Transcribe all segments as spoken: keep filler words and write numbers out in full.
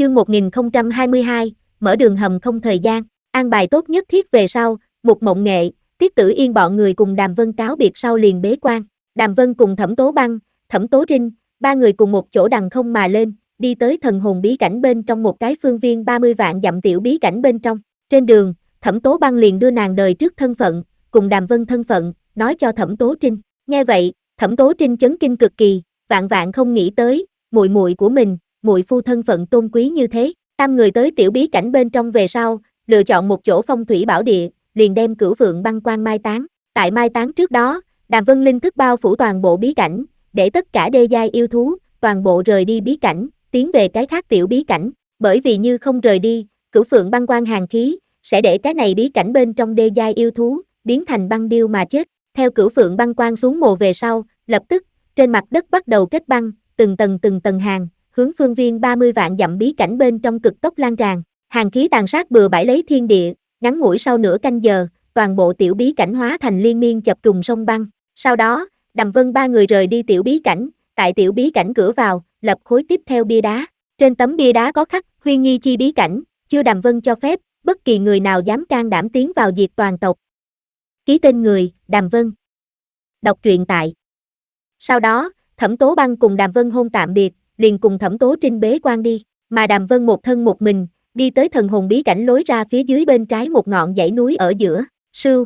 Chương một nghìn không trăm hai mươi hai, mở đường hầm không thời gian, an bài tốt nhất thiết về sau, Mục Mộng Nghệ, Tiết Tử Yên bọn người cùng Đàm Vân cáo biệt sau liền bế quan. Đàm Vân cùng Thẩm Tố Băng, Thẩm Tố Trinh, ba người cùng một chỗ đằng không mà lên, đi tới thần hồn bí cảnh bên trong một cái phương viên ba mươi vạn dặm tiểu bí cảnh bên trong. Trên đường, Thẩm Tố Băng liền đưa nàng đời trước thân phận, cùng Đàm Vân thân phận, nói cho Thẩm Tố Trinh. Nghe vậy, Thẩm Tố Trinh chấn kinh cực kỳ, vạn vạn không nghĩ tới, muội muội của mình, muội phu thân phận tôn quý như thế. Tam người tới tiểu bí cảnh bên trong về sau, lựa chọn một chỗ phong thủy bảo địa, liền đem Cửu Phượng băng quan mai táng. Tại mai táng trước đó, Đàm Vân linh thức bao phủ toàn bộ bí cảnh, để tất cả đê giai yêu thú, toàn bộ rời đi bí cảnh, tiến về cái khác tiểu bí cảnh. Bởi vì như không rời đi, Cửu Phượng băng quan hàn khí, sẽ để cái này bí cảnh bên trong đê giai yêu thú, biến thành băng điêu mà chết. Theo Cửu Phượng băng quan xuống mồ về sau, lập tức, trên mặt đất bắt đầu kết băng, từng tầng từng tầng hàng, hướng phương viên ba mươi vạn dặm bí cảnh bên trong cực tốc lan tràn. Hàn khí tàn sát bừa bãi lấy thiên địa, ngắn ngủi sau nửa canh giờ, toàn bộ tiểu bí cảnh hóa thành liên miên chập trùng sông băng. Sau đó, Đàm Vân ba người rời đi tiểu bí cảnh, tại tiểu bí cảnh cửa vào, lập khối tiếp theo bia đá. Trên tấm bia đá có khắc, Huyên Nhi chi bí cảnh, chưa Đàm Vân cho phép, bất kỳ người nào dám can đảm tiến vào diệt toàn tộc. Ký tên người, Đàm Vân. Đọc truyện tại. Sau đó, Thẩm Tố Băng cùng Đàm Vân hôn tạm biệt, liền cùng Thẩm Tố Trinh bế quan đi, mà Đàm Vân một thân một mình, đi tới thần hồn bí cảnh lối ra phía dưới bên trái một ngọn dãy núi ở giữa. Sưu.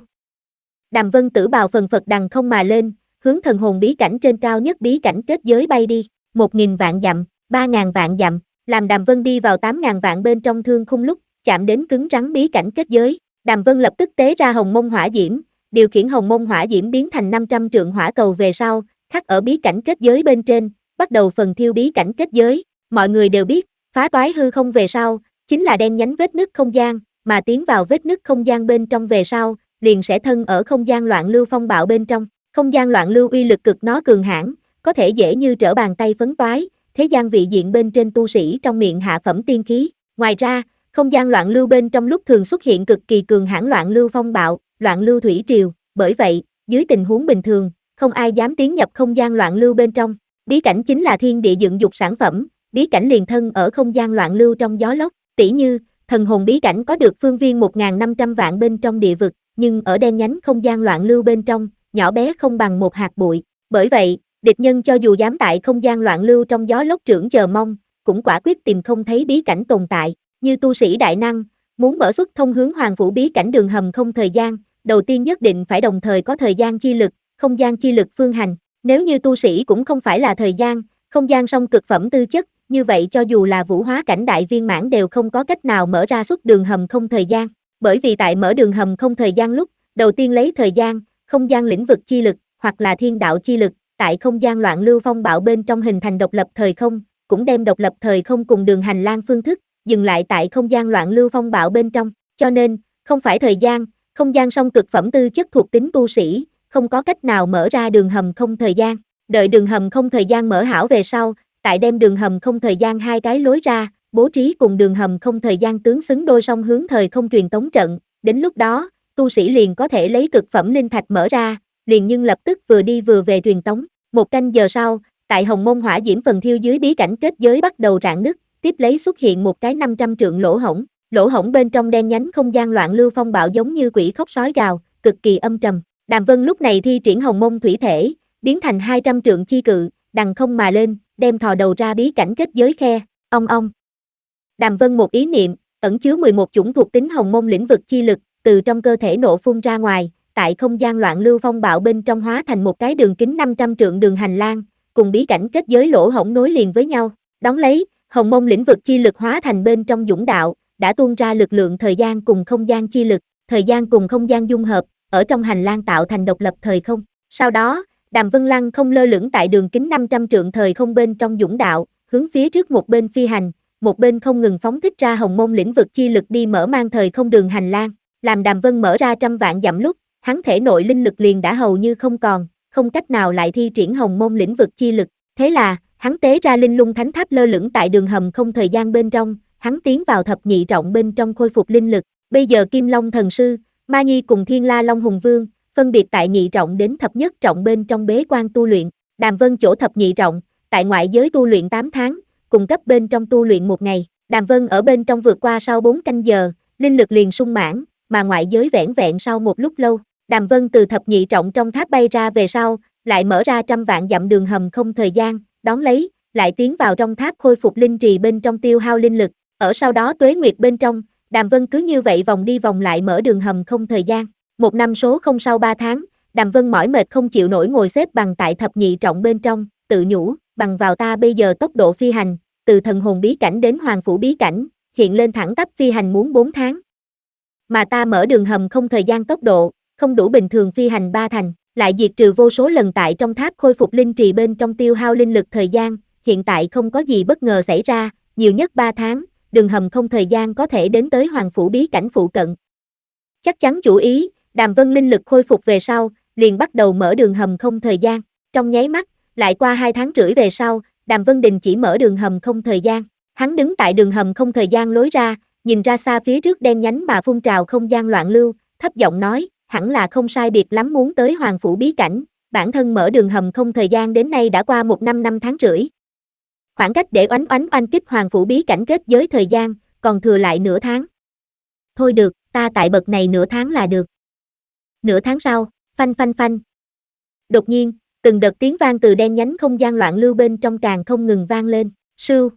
Đàm Vân tử bào phần phật đằng không mà lên, hướng thần hồn bí cảnh trên cao nhất bí cảnh kết giới bay đi, một nghìn vạn dặm, ba ngàn vạn dặm, làm Đàm Vân đi vào tám ngàn vạn bên trong thương khung lúc, chạm đến cứng rắn bí cảnh kết giới. Đàm Vân lập tức tế ra hồng mông hỏa diễm, điều khiển hồng mông hỏa diễm biến thành năm trăm trượng hỏa cầu về sau, khắc ở bí cảnh kết giới bên trên, bắt đầu phần thiêu bí cảnh kết giới. Mọi người đều biết, phá toái hư không về sau, chính là đen nhánh vết nứt không gian, mà tiến vào vết nứt không gian bên trong về sau, liền sẽ thân ở không gian loạn lưu phong bạo bên trong. Không gian loạn lưu uy lực cực nó cường hãn, có thể dễ như trở bàn tay phấn toái, thế gian vị diện bên trên tu sĩ trong miệng hạ phẩm tiên khí. Ngoài ra, không gian loạn lưu bên trong lúc thường xuất hiện cực kỳ cường hãn loạn lưu phong bạo, loạn lưu thủy triều, bởi vậy, dưới tình huống bình thường, không ai dám tiến nhập không gian loạn lưu bên trong. Bí cảnh chính là thiên địa dựng dục sản phẩm, bí cảnh liền thân ở không gian loạn lưu trong gió lốc, tỉ như, thần hồn bí cảnh có được phương viên một nghìn năm trăm vạn bên trong địa vực, nhưng ở đen nhánh không gian loạn lưu bên trong, nhỏ bé không bằng một hạt bụi. Bởi vậy, địch nhân cho dù dám tại không gian loạn lưu trong gió lốc trưởng chờ mong, cũng quả quyết tìm không thấy bí cảnh tồn tại. Như tu sĩ đại năng, muốn mở xuất thông hướng hoàng phủ bí cảnh đường hầm không thời gian, đầu tiên nhất định phải đồng thời có thời gian chi lực, không gian chi lực phương hành. Nếu như tu sĩ cũng không phải là thời gian, không gian song cực phẩm tư chất, như vậy cho dù là vũ hóa cảnh đại viên mãn đều không có cách nào mở ra xuất đường hầm không thời gian. Bởi vì tại mở đường hầm không thời gian lúc, đầu tiên lấy thời gian, không gian lĩnh vực chi lực, hoặc là thiên đạo chi lực, tại không gian loạn lưu phong bạo bên trong hình thành độc lập thời không, cũng đem độc lập thời không cùng đường hành lang phương thức, dừng lại tại không gian loạn lưu phong bạo bên trong. Cho nên, không phải thời gian, không gian song cực phẩm tư chất thuộc tính tu sĩ, không có cách nào mở ra đường hầm không thời gian. Đợi đường hầm không thời gian mở hảo về sau, tại đem đường hầm không thời gian hai cái lối ra, bố trí cùng đường hầm không thời gian tướng xứng đôi song hướng thời không truyền tống trận, đến lúc đó, tu sĩ liền có thể lấy cực phẩm linh thạch mở ra, liền nhưng lập tức vừa đi vừa về truyền tống. Một canh giờ sau, tại hồng mông hỏa diễm phần thiêu dưới bí cảnh kết giới bắt đầu rạn nứt, tiếp lấy xuất hiện một cái năm trăm trượng lỗ hổng, lỗ hổng bên trong đen nhánh không gian loạn lưu phong bạo giống như quỷ khóc sói gào, cực kỳ âm trầm. Đàm Vân lúc này thi triển hồng mông thủy thể, biến thành hai trăm trượng chi cự, đằng không mà lên, đem thò đầu ra bí cảnh kết giới khe, ong ong. Đàm Vân một ý niệm, ẩn chứa mười một chủng thuộc tính hồng mông lĩnh vực chi lực, từ trong cơ thể nộ phun ra ngoài, tại không gian loạn lưu phong bạo bên trong hóa thành một cái đường kính năm trăm trượng đường hành lang, cùng bí cảnh kết giới lỗ hổng nối liền với nhau. Đón lấy, hồng mông lĩnh vực chi lực hóa thành bên trong dũng đạo, đã tuôn ra lực lượng thời gian cùng không gian chi lực, thời gian cùng không gian dung hợp, ở trong hành lang tạo thành độc lập thời không. Sau đó, Đàm Vân Lăng không lơ lửng tại đường kính năm trăm trượng thời không bên trong dũng đạo, hướng phía trước một bên phi hành, một bên không ngừng phóng thích ra hồng mông lĩnh vực chi lực đi mở mang thời không đường hành lang. Làm Đàm Vân mở ra trăm vạn dặm lúc, hắn thể nội linh lực liền đã hầu như không còn, không cách nào lại thi triển hồng mông lĩnh vực chi lực. Thế là, hắn tế ra linh lung thánh tháp lơ lửng tại đường hầm không thời gian bên trong, hắn tiến vào thập nhị trọng bên trong khôi phục linh lực. Bây giờ Kim Long thần sư, Ma Nhi cùng Thiên La Long Hùng Vương, phân biệt tại nhị trọng đến thập nhất trọng bên trong bế quan tu luyện. Đàm Vân chỗ thập nhị trọng, tại ngoại giới tu luyện tám tháng, cùng cấp bên trong tu luyện một ngày. Đàm Vân ở bên trong vượt qua sau bốn canh giờ, linh lực liền sung mãn, mà ngoại giới vẻn vẹn sau một lúc lâu. Đàm Vân từ thập nhị trọng trong tháp bay ra về sau, lại mở ra trăm vạn dặm đường hầm không thời gian, đón lấy, lại tiến vào trong tháp khôi phục linh trì bên trong tiêu hao linh lực. Ở sau đó tuế nguyệt bên trong, Đàm Vân cứ như vậy vòng đi vòng lại mở đường hầm không thời gian. Một năm số không sau ba tháng, Đàm Vân mỏi mệt không chịu nổi ngồi xếp bằng tại thập nhị trọng bên trong, tự nhủ, bằng vào ta bây giờ tốc độ phi hành, từ thần hồn bí cảnh đến hoàng phủ bí cảnh, hiện lên thẳng tắp phi hành muốn bốn tháng. Mà ta mở đường hầm không thời gian tốc độ, không đủ bình thường phi hành ba thành, lại diệt trừ vô số lần tại trong tháp khôi phục linh trì bên trong tiêu hao linh lực thời gian, hiện tại không có gì bất ngờ xảy ra, nhiều nhất ba tháng, đường hầm không thời gian có thể đến tới hoàng phủ bí cảnh phụ cận. Chắc chắn chủ ý, Đàm Vân linh lực khôi phục về sau, liền bắt đầu mở đường hầm không thời gian, trong nháy mắt, lại qua hai tháng rưỡi về sau, Đàm Vân đình chỉ mở đường hầm không thời gian, hắn đứng tại đường hầm không thời gian lối ra, nhìn ra xa phía trước đen nhánh mà phun trào không gian loạn lưu, thấp giọng nói, hẳn là không sai biệt lắm muốn tới hoàng phủ bí cảnh, bản thân mở đường hầm không thời gian đến nay đã qua một năm năm tháng rưỡi. Khoảng cách để oánh oánh oanh kích hoàng phủ bí cảnh kết giới thời gian, còn thừa lại nửa tháng. Thôi được, ta tại bậc này nửa tháng là được. Nửa tháng sau, phanh phanh phanh. Đột nhiên, từng đợt tiếng vang từ đen nhánh không gian loạn lưu bên trong càng không ngừng vang lên, sưu.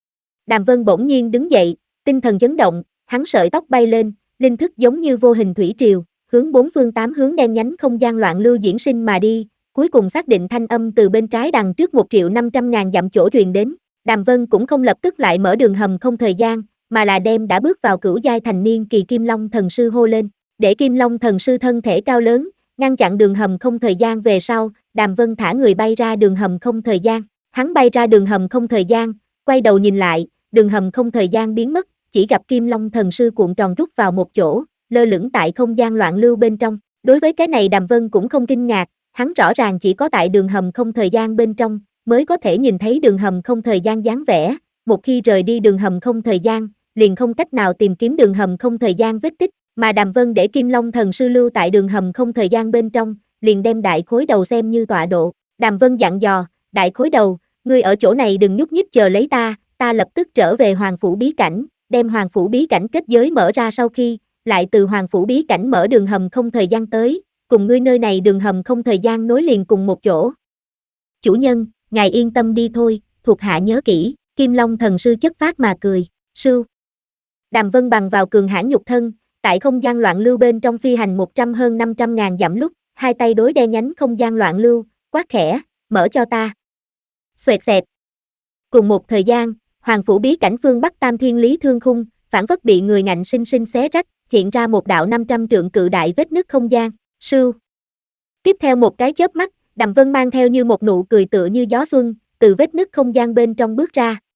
Đàm Vân bỗng nhiên đứng dậy, tinh thần chấn động, hắn sợi tóc bay lên, linh thức giống như vô hình thủy triều, hướng bốn phương tám hướng đen nhánh không gian loạn lưu diễn sinh mà đi, cuối cùng xác định thanh âm từ bên trái đằng trước một triệu năm trăm ngàn dặm chỗ truyền đến. Đàm Vân cũng không lập tức lại mở đường hầm không thời gian, mà là đem đã bước vào cửu giai thành niên kỳ Kim Long thần sư hô lên, để Kim Long thần sư thân thể cao lớn, ngăn chặn đường hầm không thời gian về sau, Đàm Vân thả người bay ra đường hầm không thời gian. Hắn bay ra đường hầm không thời gian, quay đầu nhìn lại, đường hầm không thời gian biến mất, chỉ gặp Kim Long thần sư cuộn tròn rút vào một chỗ, lơ lửng tại không gian loạn lưu bên trong. Đối với cái này Đàm Vân cũng không kinh ngạc, hắn rõ ràng chỉ có tại đường hầm không thời gian bên trong mới có thể nhìn thấy đường hầm không thời gian dáng vẻ, một khi rời đi đường hầm không thời gian, liền không cách nào tìm kiếm đường hầm không thời gian vết tích, mà Đàm Vân để Kim Long thần sư lưu tại đường hầm không thời gian bên trong, liền đem đại khối đầu xem như tọa độ. Đàm Vân dặn dò, đại khối đầu, ngươi ở chỗ này đừng nhúc nhích chờ lấy ta, ta lập tức trở về hoàng phủ bí cảnh, đem hoàng phủ bí cảnh kết giới mở ra sau khi, lại từ hoàng phủ bí cảnh mở đường hầm không thời gian tới, cùng ngươi nơi này đường hầm không thời gian nối liền cùng một chỗ. Chủ nhân, ngài yên tâm đi thôi, thuộc hạ nhớ kỹ, Kim Long thần sư chất phát mà cười, sưu. Đàm Vân bằng vào cường hãn nhục thân, tại không gian loạn lưu bên trong phi hành một trăm hơn năm trăm ngàn dặm lúc, hai tay đối đen nhánh không gian loạn lưu, quát khẽ, mở cho ta. Xoẹt xẹt. Cùng một thời gian, hoàng phủ bí cảnh phương Bắc Tam Thiên Lý Thương Khung, phản phất bị người ngạnh sinh sinh xé rách, hiện ra một đạo năm trăm trượng cự đại vết nứt không gian, sưu. Tiếp theo một cái chớp mắt, Đàm Vân mang theo như một nụ cười tựa như gió xuân, từ vết nứt không gian bên trong bước ra,